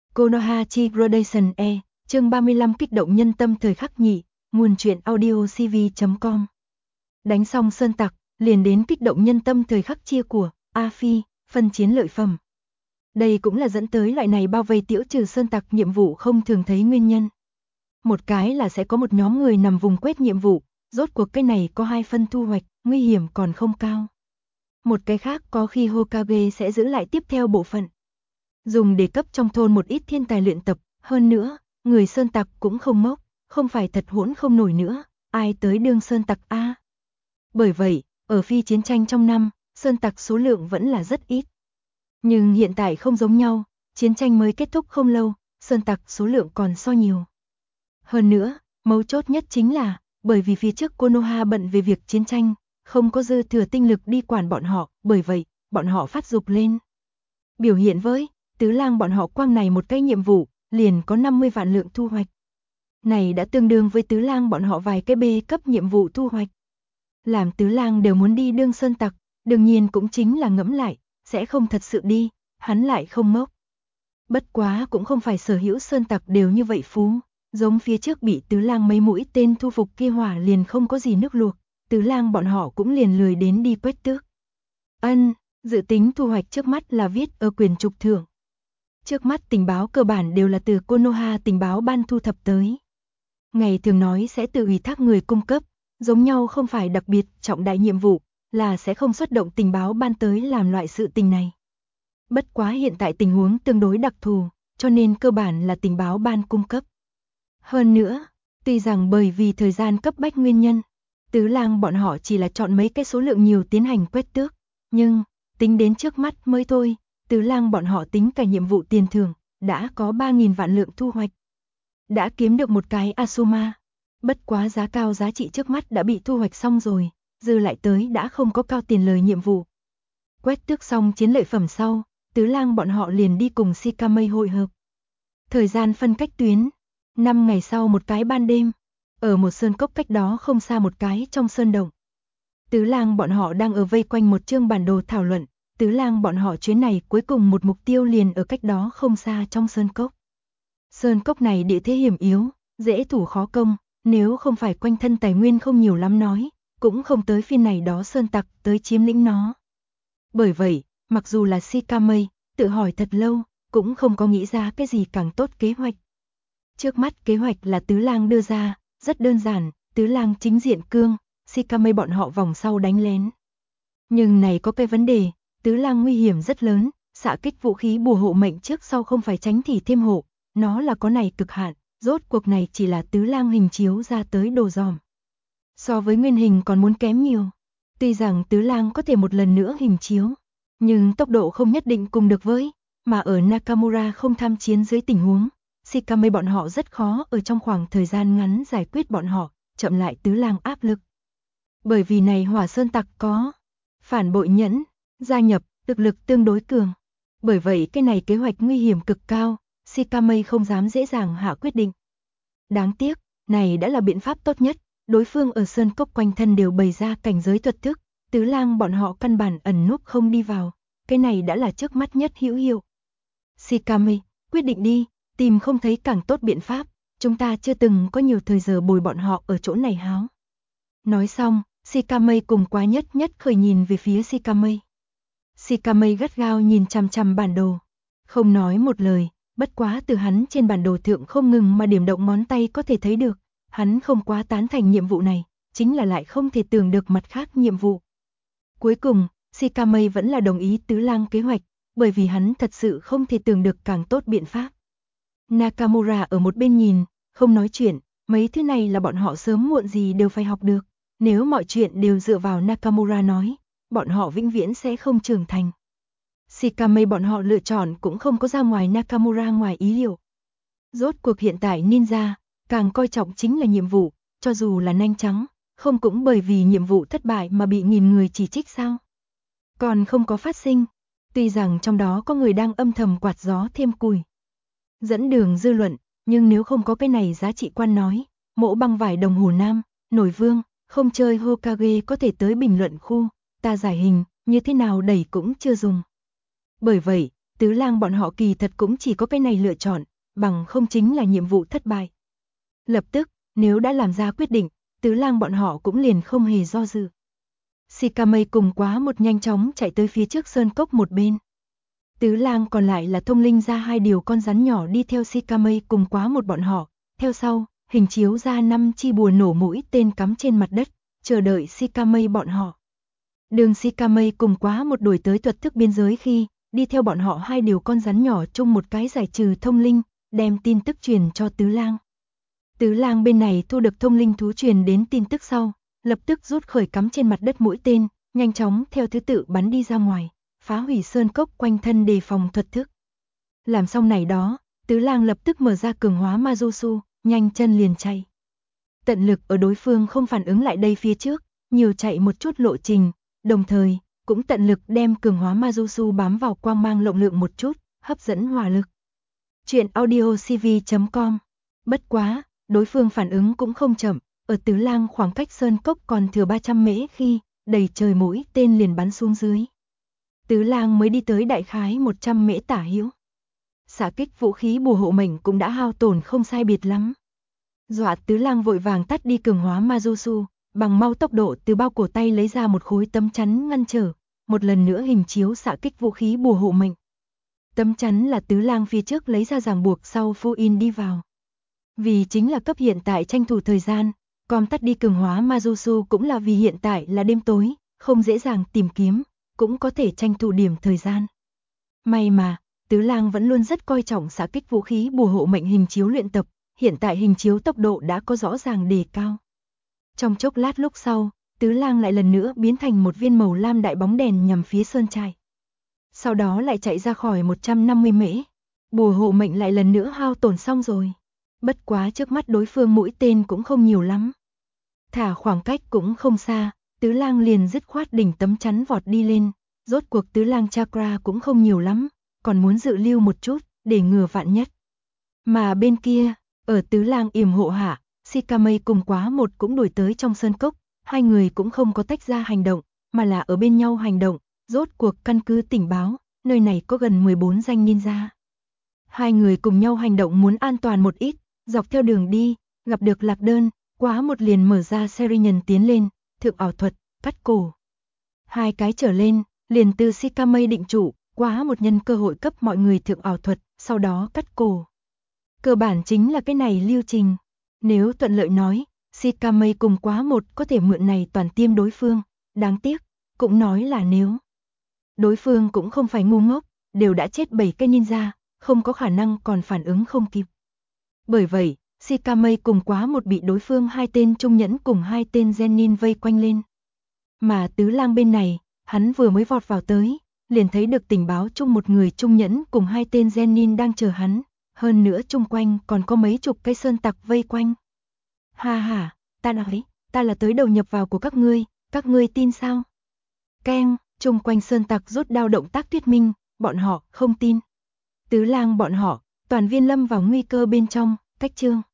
Konoha Gradation E, chương 35 kích động nhân tâm thời khắc nhị, nguồn truyện audio cv.com. Đánh xong sơn tặc, liền đến kích động nhân tâm thời khắc chia của A Phi, phân chiến lợi phẩm. Đây cũng là dẫn tới loại này bao vây tiễu trừ sơn tặc nhiệm vụ không thường thấy nguyên nhân. Một cái là sẽ có một nhóm người nằm vùng quét nhiệm vụ, rốt cuộc cái này có 2 phân thu hoạch, nguy hiểm còn không cao. Một cái khác có khi Hokage sẽ giữ lại tiếp theo bộ phận. Dùng để cấp trong thôn một ít thiên tài luyện tập, hơn nữa, người sơn tặc cũng không mốc, không phải thật hỗn không nổi nữa, ai tới đương sơn tặc a. Bởi vậy, ở phi chiến tranh trong năm, sơn tặc số lượng vẫn là rất ít. Nhưng hiện tại không giống nhau, chiến tranh mới kết thúc không lâu, sơn tặc số lượng còn so nhiều. Hơn nữa, mấu chốt nhất chính là, bởi vì phía trước Konoha bận về việc chiến tranh, không có dư thừa tinh lực đi quản bọn họ, bởi vậy, bọn họ phát dục lên. Biểu hiện với Tứ Lang bọn họ quang này một cái nhiệm vụ, liền có 50 vạn lượng thu hoạch. Này đã tương đương với Tứ Lang bọn họ vài cái B cấp nhiệm vụ thu hoạch. Làm Tứ Lang đều muốn đi đương sơn tặc, đương nhiên cũng chính là ngẫm lại, sẽ không thật sự đi, hắn lại không ngốc. Bất quá cũng không phải sở hữu sơn tặc đều như vậy phú, giống phía trước bị Tứ Lang mấy mũi tên thu phục kia hỏa liền không có gì nước luộc, Tứ Lang bọn họ cũng liền lười đến đi quét tước. Dự tính thu hoạch trước mắt là viết ở quyền trục thưởng. Trước mắt tình báo cơ bản đều là từ Konoha tình báo ban thu thập tới. Ngày thường nói sẽ tự ủy thác người cung cấp, giống nhau không phải đặc biệt trọng đại nhiệm vụ, là sẽ không xuất động tình báo ban tới làm loại sự tình này. Bất quá hiện tại tình huống tương đối đặc thù, cho nên cơ bản là tình báo ban cung cấp. Hơn nữa, tuy rằng bởi vì thời gian cấp bách nguyên nhân, Tứ Lang bọn họ chỉ là chọn mấy cái số lượng nhiều tiến hành quét tước, nhưng tính đến trước mắt mới thôi, Tứ Lang bọn họ tính cả nhiệm vụ tiền thưởng, đã có 3.000 vạn lượng thu hoạch. Đã kiếm được một cái Asuma. Bất quá giá cao giá trị trước mắt đã bị thu hoạch xong rồi, dư lại tới đã không có cao tiền lời nhiệm vụ. Quét tước xong chiến lợi phẩm sau, Tứ Lang bọn họ liền đi cùng Shikame hội hợp. Thời gian phân cách tuyến, 5 ngày sau một cái ban đêm, ở một sơn cốc cách đó không xa một cái trong sơn động. Tứ Lang bọn họ đang ở vây quanh một chương bản đồ thảo luận. Tứ Lang bọn họ chuyến này cuối cùng một mục tiêu liền ở cách đó không xa trong sơn cốc. Sơn cốc này địa thế hiểm yếu, dễ thủ khó công, nếu không phải quanh thân tài nguyên không nhiều lắm nói, cũng không tới phiên này đó sơn tặc tới chiếm lĩnh nó. Bởi vậy, mặc dù là Shikame, tự hỏi thật lâu, cũng không có nghĩ ra cái gì càng tốt kế hoạch. Trước mắt kế hoạch là Tứ Lang đưa ra, rất đơn giản, Tứ Lang chính diện cương, Shikame bọn họ vòng sau đánh lén. Nhưng này có cái vấn đề, Tứ Lang nguy hiểm rất lớn, xạ kích vũ khí bùa hộ mệnh trước sau không phải tránh thì thêm hộ, nó là có này cực hạn, rốt cuộc này chỉ là Tứ Lang hình chiếu ra tới đồ dòm. So với nguyên hình còn muốn kém nhiều. Tuy rằng Tứ Lang có thể một lần nữa hình chiếu, nhưng tốc độ không nhất định cùng được với, mà ở Nakamura không tham chiến dưới tình huống, Shikame bọn họ rất khó ở trong khoảng thời gian ngắn giải quyết bọn họ, chậm lại Tứ Lang áp lực. Bởi vì này Hỏa Sơn tặc có phản bội nhẫn, gia nhập, thực lực tương đối cường. Bởi vậy cái này kế hoạch nguy hiểm cực cao, Shikame không dám dễ dàng hạ quyết định. Đáng tiếc, này đã là biện pháp tốt nhất, đối phương ở sơn cốc quanh thân đều bày ra cảnh giới thuật thức, Tứ Lang bọn họ căn bản ẩn núp không đi vào, cái này đã là trước mắt nhất hữu hiệu. Shikame, quyết định đi, tìm không thấy càng tốt biện pháp, chúng ta chưa từng có nhiều thời giờ bồi bọn họ ở chỗ này háo. Nói xong, Shikame cùng Quá Nhất Nhất khởi nhìn về phía Shikame. Shikame gắt gao nhìn chằm chằm bản đồ, không nói một lời, bất quá từ hắn trên bản đồ thượng không ngừng mà điểm động ngón tay có thể thấy được, hắn không quá tán thành nhiệm vụ này, chính là lại không thể tưởng được mặt khác nhiệm vụ. Cuối cùng, Shikame vẫn là đồng ý Tứ Lang kế hoạch, bởi vì hắn thật sự không thể tưởng được càng tốt biện pháp. Nakamura ở một bên nhìn, không nói chuyện, mấy thứ này là bọn họ sớm muộn gì đều phải học được, nếu mọi chuyện đều dựa vào Nakamura nói, bọn họ vĩnh viễn sẽ không trưởng thành. Shikame bọn họ lựa chọn cũng không có ra ngoài Nakamura ngoài ý liệu. Rốt cuộc hiện tại ninja, càng coi trọng chính là nhiệm vụ, cho dù là nanh trắng, không cũng bởi vì nhiệm vụ thất bại mà bị nghìn người chỉ trích sao. Còn không có phát sinh, tuy rằng trong đó có người đang âm thầm quạt gió thêm củi. Dẫn đường dư luận, nhưng nếu không có cái này giá trị quan nói, Mộ Băng Vải Đồng Hồ Nam, Nổi Vương, không chơi Hokage có thể tới bình luận khu, ta giải hình, như thế nào đẩy cũng chưa dùng. Bởi vậy, Tứ Lang bọn họ kỳ thật cũng chỉ có cái này lựa chọn, bằng không chính là nhiệm vụ thất bại. Lập tức, nếu đã làm ra quyết định, Tứ Lang bọn họ cũng liền không hề do dự. Shikamae cùng Quá Một nhanh chóng chạy tới phía trước sơn cốc một bên. Tứ Lang còn lại là thông linh ra 2 điều con rắn nhỏ đi theo Shikamae cùng Quá Một bọn họ, theo sau, hình chiếu ra 5 chi bùa nổ mũi tên cắm trên mặt đất, chờ đợi Shikamae bọn họ. Đường Shikamae cùng Quá Một đuổi tới thuật thức biên giới khi, đi theo bọn họ 2 điều con rắn nhỏ chung một cái giải trừ thông linh, đem tin tức truyền cho Tứ Lang. Tứ Lang bên này thu được thông linh thú truyền đến tin tức sau, lập tức rút khởi cắm trên mặt đất mũi tên, nhanh chóng theo thứ tự bắn đi ra ngoài, phá hủy sơn cốc quanh thân đề phòng thuật thức. Làm xong này đó, Tứ Lang lập tức mở ra cường hóa Majutsu, nhanh chân liền chạy. Tận lực ở đối phương không phản ứng lại đây phía trước, nhiều chạy một chút lộ trình, đồng thời cũng tận lực đem cường hóa Majutsu bám vào quang mang lộng lượng một chút, hấp dẫn hỏa lực. Chuyện audiocv.com. Bất quá, đối phương phản ứng cũng không chậm, ở Tứ Lang khoảng cách sơn cốc còn thừa 300 mễ khi, đầy trời mũi tên liền bắn xuống dưới. Tứ Lang mới đi tới đại khái 100 mễ tả hữu. Xạ kích vũ khí bùa hộ mệnh cũng đã hao tổn không sai biệt lắm. Dọa Tứ Lang vội vàng tắt đi cường hóa Majutsu, bằng mau tốc độ từ bao cổ tay lấy ra một khối tấm chắn ngăn trở, một lần nữa hình chiếu xạ kích vũ khí bùa hộ mệnh. Tấm chắn là Tứ Lang phía trước lấy ra ràng buộc sau phô in đi vào. Vì chính là cấp hiện tại tranh thủ thời gian, còn tắt đi cường hóa Majutsu cũng là vì hiện tại là đêm tối, không dễ dàng tìm kiếm, cũng có thể tranh thủ điểm thời gian. May mà, Tứ Lang vẫn luôn rất coi trọng xạ kích vũ khí bùa hộ mệnh hình chiếu luyện tập, hiện tại hình chiếu tốc độ đã có rõ ràng đề cao. Trong chốc lát lúc sau, Tứ Lang lại lần nữa biến thành một viên màu lam đại bóng đèn nhằm phía sơn trại. Sau đó lại chạy ra khỏi 150 mễ. Bùa hộ mệnh lại lần nữa hao tổn xong rồi. Bất quá trước mắt đối phương mũi tên cũng không nhiều lắm. Thả khoảng cách cũng không xa, Tứ Lang liền dứt khoát đỉnh tấm chắn vọt đi lên. Rốt cuộc Tứ Lang chakra cũng không nhiều lắm, còn muốn dự lưu một chút, để ngừa vạn nhất. Mà bên kia, ở Tứ Lang yểm hộ hạ, Shikamae cùng Quá Một cũng đuổi tới trong sơn cốc, 2 người cũng không có tách ra hành động, mà là ở bên nhau hành động, rốt cuộc căn cứ tình báo, nơi này có gần 14 danh ninja. 2 người cùng nhau hành động muốn an toàn một ít, dọc theo đường đi, gặp được lạc đơn, Quá Một liền mở ra Serinhân tiến lên, thượng ảo thuật, cắt cổ. 2 cái trở lên, liền từ Shikamae định chủ, Quá Một nhân cơ hội cấp mọi người thượng ảo thuật, sau đó cắt cổ. Cơ bản chính là cái này lưu trình. Nếu thuận lợi nói, Shikamae cùng Quá Một có thể mượn này toàn tiêm đối phương, đáng tiếc, cũng nói là nếu. Đối phương cũng không phải ngu ngốc, đều đã chết 7 cái ninja, không có khả năng còn phản ứng không kịp. Bởi vậy, Shikamae cùng Quá Một bị đối phương 2 tên trung nhẫn cùng 2 tên genin vây quanh lên. Mà Tứ Lang bên này, hắn vừa mới vọt vào tới, liền thấy được tình báo chung một người trung nhẫn cùng 2 tên genin đang chờ hắn, hơn nữa chung quanh còn có mấy chục cái sơn tặc vây quanh. Ha ha, ta nói, ta là tới đầu nhập vào của các ngươi tin sao? Keng, chung quanh sơn tặc rút đao động tác thuyết minh, bọn họ không tin. Tứ Lang bọn họ, toàn viên lâm vào nguy cơ bên trong, cách chương.